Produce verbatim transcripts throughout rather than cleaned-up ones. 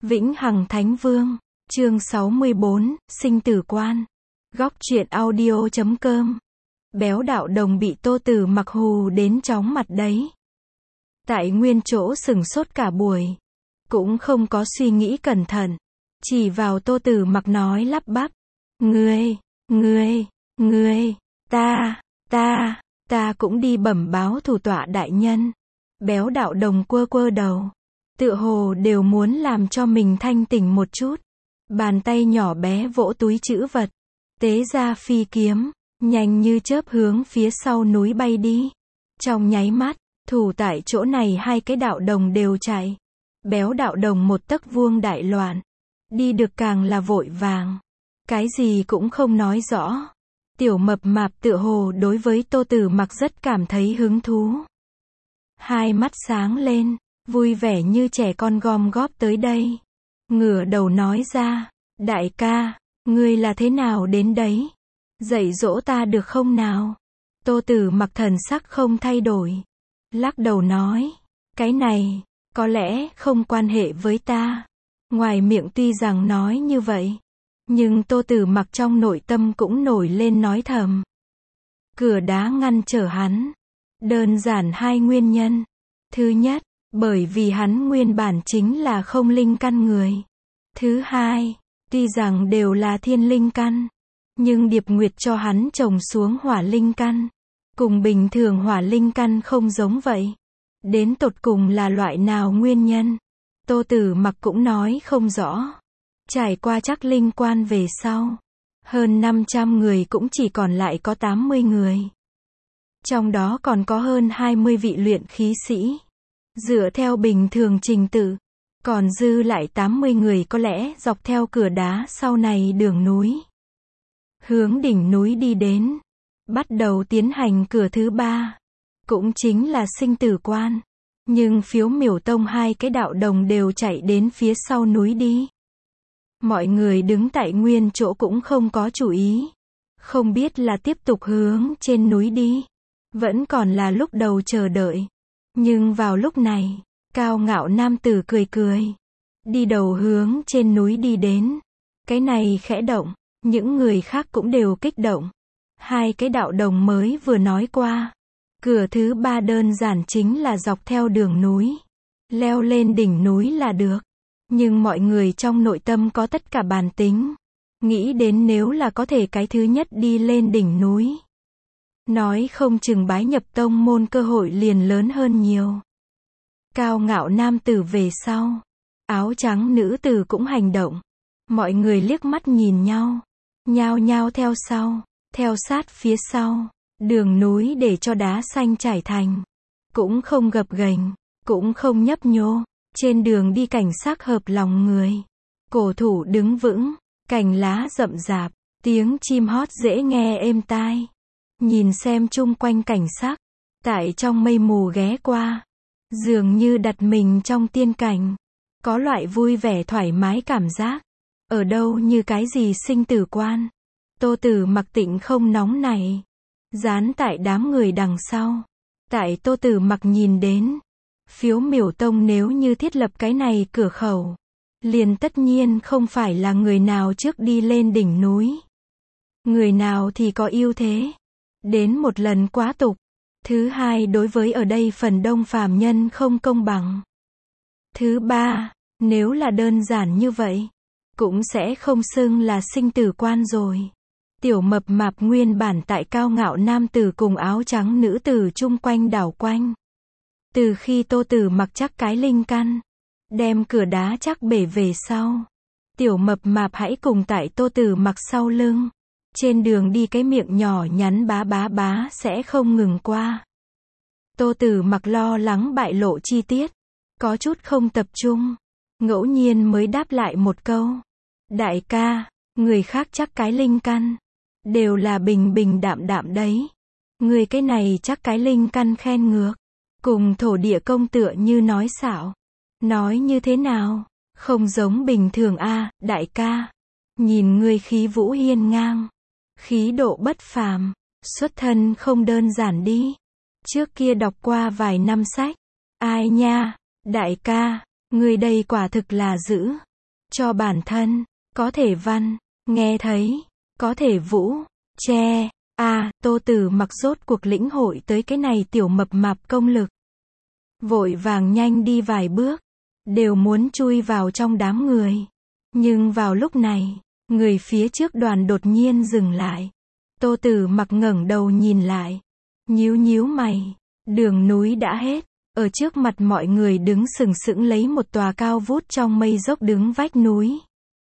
Vĩnh Hằng Thánh Vương, chương sáu mươi bốn, sinh tử quan. Góc truyện audio chấm com. Béo đạo đồng bị Tô Tử Mặc hù đến chóng mặt đấy. Tại nguyên chỗ sừng sốt cả buổi. Cũng không có suy nghĩ cẩn thận. Chỉ vào Tô Tử Mặc nói lắp bắp. Ngươi, ngươi, ngươi, ta, ta, ta cũng đi bẩm báo thủ tọa đại nhân. Béo đạo đồng quơ quơ đầu. Tựa hồ đều muốn làm cho mình thanh tỉnh một chút. Bàn tay nhỏ bé vỗ túi trữ vật. Tế ra phi kiếm, nhanh như chớp hướng phía sau núi bay đi. Trong nháy mắt, thủ tại chỗ này hai cái đạo đồng đều chạy. Béo đạo đồng một tấc vuông đại loạn. Đi được càng là vội vàng. Cái gì cũng không nói rõ. Tiểu mập mạp tựa hồ đối với Tô Tử Mặc rất cảm thấy hứng thú. Hai mắt sáng lên, vui vẻ như trẻ con gom góp tới đây. Ngửa đầu nói ra, đại ca, ngươi là thế nào đến đấy? Dạy dỗ ta được không nào? Tô Tử Mặc thần sắc không thay đổi. Lắc đầu nói, cái này, có lẽ không quan hệ với ta. Ngoài miệng tuy rằng nói như vậy, nhưng Tô Tử Mặc trong nội tâm cũng nổi lên nói thầm. Cửa đá ngăn trở hắn. Đơn giản hai nguyên nhân. Thứ nhất, bởi vì hắn nguyên bản chính là không linh căn người. Thứ hai, tuy rằng đều là thiên linh căn, nhưng Điệp Nguyệt cho hắn trồng xuống hỏa linh căn. Cùng bình thường hỏa linh căn không giống vậy. Đến tột cùng là loại nào nguyên nhân? Tô Tử Mặc cũng nói không rõ. Trải qua chắc linh quan về sau, hơn năm trăm người cũng chỉ còn lại có tám mươi người. Trong đó còn có hơn hai mươi vị luyện khí sĩ. Dựa theo bình thường trình tự, còn dư lại tám mươi người có lẽ dọc theo cửa đá sau này đường núi. Hướng đỉnh núi đi đến. Bắt đầu tiến hành cửa thứ ba. Cũng chính là sinh tử quan. Nhưng Phiếu Miểu Tông hai cái đạo đồng đều chạy đến phía sau núi đi. Mọi người đứng tại nguyên chỗ cũng không có chủ ý. Không biết là tiếp tục hướng trên núi đi. Vẫn còn là lúc đầu chờ đợi. Nhưng vào lúc này, cao ngạo nam tử cười cười. Đi đầu hướng trên núi đi đến. Cái này khẽ động, những người khác cũng đều kích động. Hai cái đạo đồng mới vừa nói qua. Cửa thứ ba đơn giản chính là dọc theo đường núi. Leo lên đỉnh núi là được. Nhưng mọi người trong nội tâm có tất cả bản tính. Nghĩ đến nếu là có thể cái thứ nhất đi lên đỉnh núi. Nói không chừng bái nhập tông môn cơ hội liền lớn hơn nhiều. Cao ngạo nam tử về sau. Áo trắng nữ tử cũng hành động. Mọi người liếc mắt nhìn nhau. Nhao nhao theo sau. Theo sát phía sau. Đường núi để cho đá xanh trải thành. Cũng không gập ghềnh. Cũng không nhấp nhô. Trên đường đi cảnh sắc hợp lòng người. Cổ thụ đứng vững. Cành lá rậm rạp. Tiếng chim hót dễ nghe êm tai. Nhìn xem chung quanh cảnh sắc. Tại trong mây mù ghé qua. Dường như đặt mình trong tiên cảnh. Có loại vui vẻ thoải mái cảm giác. Ở đâu như cái gì sinh tử quan. Tô Tử Mặc tịnh không nóng này. Dán tại đám người đằng sau. Tại Tô Tử Mặc nhìn đến. Phiếu Miểu Tông nếu như thiết lập cái này cửa khẩu. Liền tất nhiên không phải là người nào trước đi lên đỉnh núi. Người nào thì có ưu thế. Đến một lần quá tục. Thứ hai đối với ở đây phần đông phàm nhân không công bằng. Thứ ba, nếu là đơn giản như vậy, cũng sẽ không xưng là sinh tử quan rồi. Tiểu mập mạp nguyên bản tại cao ngạo nam tử cùng áo trắng nữ tử chung quanh đảo quanh. Từ khi Tô Tử Mặc chắc cái linh căn, đem cửa đá chắc bể về sau. Tiểu mập mạp hãy cùng tại Tô Tử Mặc sau lưng. Trên đường đi cái miệng nhỏ nhắn bá bá bá sẽ không ngừng qua. Tô Tử Mặc lo lắng bại lộ chi tiết. Có chút không tập trung. Ngẫu nhiên mới đáp lại một câu. Đại ca, người khác chắc cái linh căn. Đều là bình bình đạm đạm đấy. Người cái này chắc cái linh căn khen ngược. Cùng thổ địa công tựa như nói xạo. Nói như thế nào? Không giống bình thường a, à, đại ca. Nhìn người khí vũ hiên ngang. Khí độ bất phàm, xuất thân không đơn giản đi. Trước kia đọc qua vài năm sách. Ai nha, đại ca, người đây quả thực là dữ. cho bản thân, có thể văn, nghe thấy, có thể vũ, che. À, Tô Tử Mặc rốt cuộc lĩnh hội tới cái này tiểu mập mạp công lực. Vội vàng nhanh đi vài bước, đều muốn chui vào trong đám người. Nhưng vào lúc này, người phía trước đoàn đột nhiên dừng lại. Tô Tử Mặc ngẩng đầu nhìn lại, nhíu nhíu mày, đường núi đã hết, ở trước mặt mọi người đứng sừng sững lấy một tòa cao vút trong mây dốc đứng vách núi.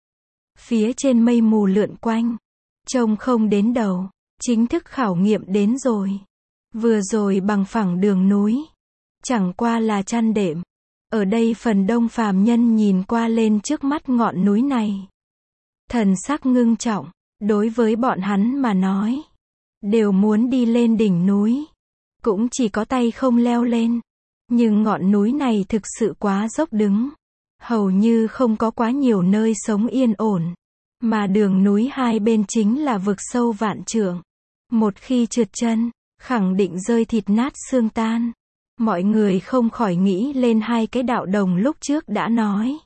Phía trên mây mù lượn quanh, trông không đến đầu, chính thức khảo nghiệm đến rồi. Vừa rồi bằng phẳng đường núi, chẳng qua là chăn đệm. Ở đây phần đông phàm nhân nhìn qua lên trước mắt ngọn núi này. Thần sắc ngưng trọng, đối với bọn hắn mà nói, đều muốn đi lên đỉnh núi. Cũng chỉ có tay không leo lên. Nhưng ngọn núi này thực sự quá dốc đứng. Hầu như không có quá nhiều nơi sống yên ổn. Mà đường núi hai bên chính là vực sâu vạn trượng. Một khi trượt chân, khẳng định rơi thịt nát xương tan. Mọi người không khỏi nghĩ lên hai cái đạo đồng lúc trước đã nói.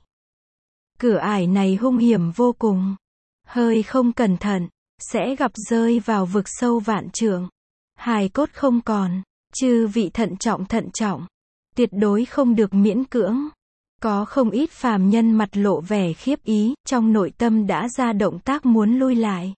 Cửa ải này hung hiểm vô cùng. Hơi không cẩn thận, sẽ gặp rơi vào vực sâu vạn trượng. Hài cốt không còn, chư vị thận trọng thận trọng. Tuyệt đối không được miễn cưỡng. Có không ít phàm nhân mặt lộ vẻ khiếp ý, trong nội tâm đã ra động tác muốn lui lại.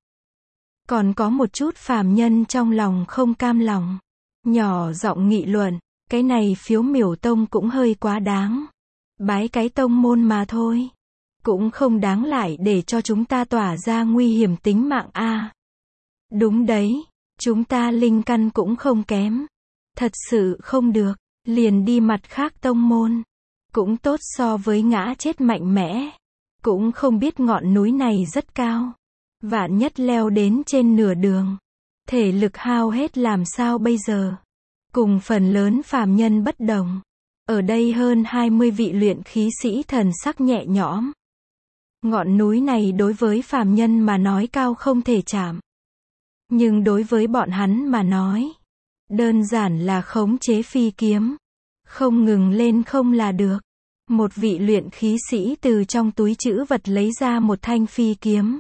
Còn có một chút phàm nhân trong lòng không cam lòng. Nhỏ giọng nghị luận, cái này phiếu miểu tông cũng hơi quá đáng. Bái cái tông môn mà thôi. Cũng không đáng lại để cho chúng ta tỏa ra nguy hiểm tính mạng a. À, đúng đấy, chúng ta linh căn cũng không kém. Thật sự không được, liền đi mặt khác tông môn. Cũng tốt so với ngã chết mạnh mẽ. Cũng không biết ngọn núi này rất cao. Vạn nhất leo đến trên nửa đường. Thể lực hao hết làm sao bây giờ? Cùng phần lớn phàm nhân bất đồng. Ở đây hơn hai mươi vị luyện khí sĩ thần sắc nhẹ nhõm. Ngọn núi này đối với phàm nhân mà nói cao không thể chạm. Nhưng đối với bọn hắn mà nói, đơn giản là khống chế phi kiếm. Không ngừng lên không là được. Một vị luyện khí sĩ từ trong túi trữ vật lấy ra một thanh phi kiếm.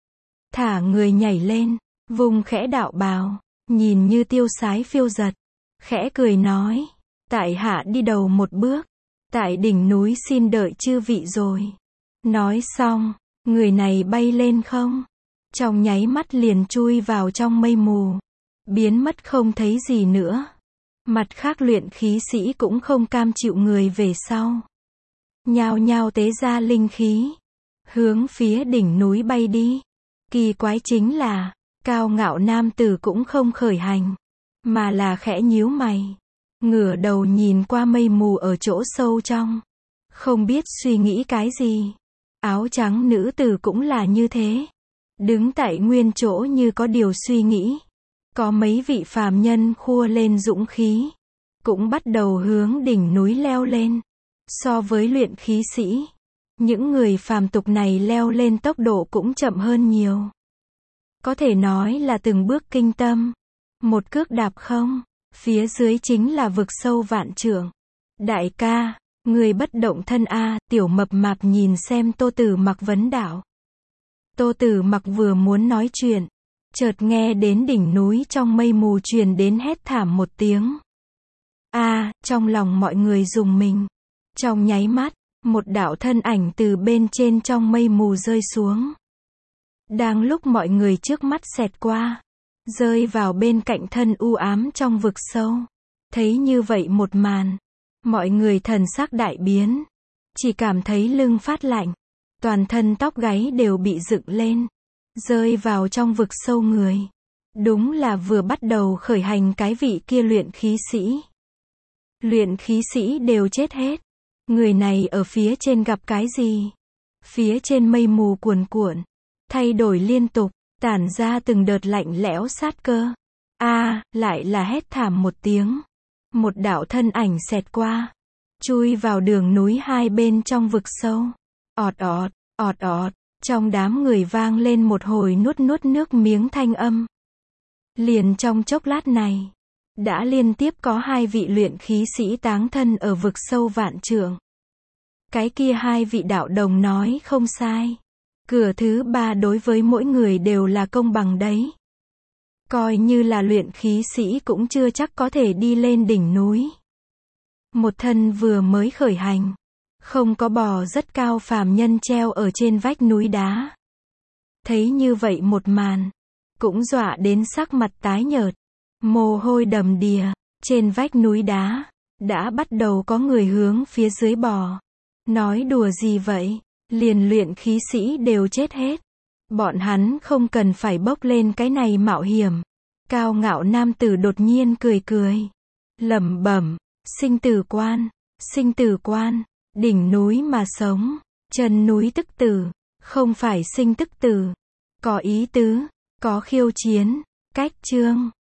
Thả người nhảy lên, vùng khẽ đạo bào, nhìn như tiêu sái phiêu giật. Khẽ cười nói, tại hạ đi đầu một bước, tại đỉnh núi xin đợi chư vị rồi. Nói xong, người này bay lên không, trong nháy mắt liền chui vào trong mây mù, biến mất không thấy gì nữa. Mặt khác luyện khí sĩ cũng không cam chịu người về sau. Nhao nhao tế ra linh khí, hướng phía đỉnh núi bay đi. Kỳ quái chính là, cao ngạo nam tử cũng không khởi hành, mà là khẽ nhíu mày, ngửa đầu nhìn qua mây mù ở chỗ sâu trong, không biết suy nghĩ cái gì. Áo trắng nữ tử cũng là như thế, đứng tại nguyên chỗ như có điều suy nghĩ. Có mấy vị phàm nhân khua lên dũng khí, cũng bắt đầu hướng đỉnh núi leo lên. So với luyện khí sĩ, những người phàm tục này leo lên tốc độ cũng chậm hơn nhiều. Có thể nói là từng bước kinh tâm, một cước đạp không, phía dưới chính là vực sâu vạn trượng. Đại ca, người bất động thân a, tiểu mập mạp nhìn xem Tô Tử Mặc vấn đạo. Tô Tử Mặc vừa muốn nói chuyện, chợt nghe đến đỉnh núi trong mây mù truyền đến hét thảm một tiếng. A, à, trong lòng mọi người rùng mình. Trong nháy mắt, một đạo thân ảnh từ bên trên trong mây mù rơi xuống. Đang lúc mọi người trước mắt xẹt qua, rơi vào bên cạnh thân u ám trong vực sâu. Thấy như vậy một màn, mọi người thần sắc đại biến, chỉ cảm thấy lưng phát lạnh, toàn thân tóc gáy đều bị dựng lên, rơi vào trong vực sâu người. Đúng là vừa bắt đầu khởi hành cái vị kia luyện khí sĩ. Luyện khí sĩ đều chết hết. Người này ở phía trên gặp cái gì? Phía trên mây mù cuồn cuộn, thay đổi liên tục, tản ra từng đợt lạnh lẽo sát cơ. A, à, lại là hét thảm một tiếng. Một đạo thân ảnh xẹt qua, chui vào đường núi hai bên trong vực sâu. Ọt ọt, ọt ọt, trong đám người vang lên một hồi nuốt nuốt nước miếng thanh âm. Liền trong chốc lát này, đã liên tiếp có hai vị luyện khí sĩ táng thân ở vực sâu vạn trượng. Cái kia hai vị đạo đồng nói không sai. Cửa thứ ba đối với mỗi người đều là công bằng đấy. Coi như là luyện khí sĩ cũng chưa chắc có thể đi lên đỉnh núi. Một thân vừa mới khởi hành, không có bò rất cao phàm nhân treo ở trên vách núi đá. Thấy như vậy một màn, cũng dọa đến sắc mặt tái nhợt, mồ hôi đầm đìa, trên vách núi đá, đã bắt đầu có người hướng phía dưới bò. Nói đùa gì vậy, liền luyện khí sĩ đều chết hết. Bọn hắn không cần phải bốc lên cái này mạo hiểm. Cao ngạo nam tử đột nhiên cười cười, lẩm bẩm, sinh tử quan, sinh tử quan, đỉnh núi mà sống, chân núi tức tử, không phải sinh tức tử. Có ý tứ, có khiêu chiến, cách chương.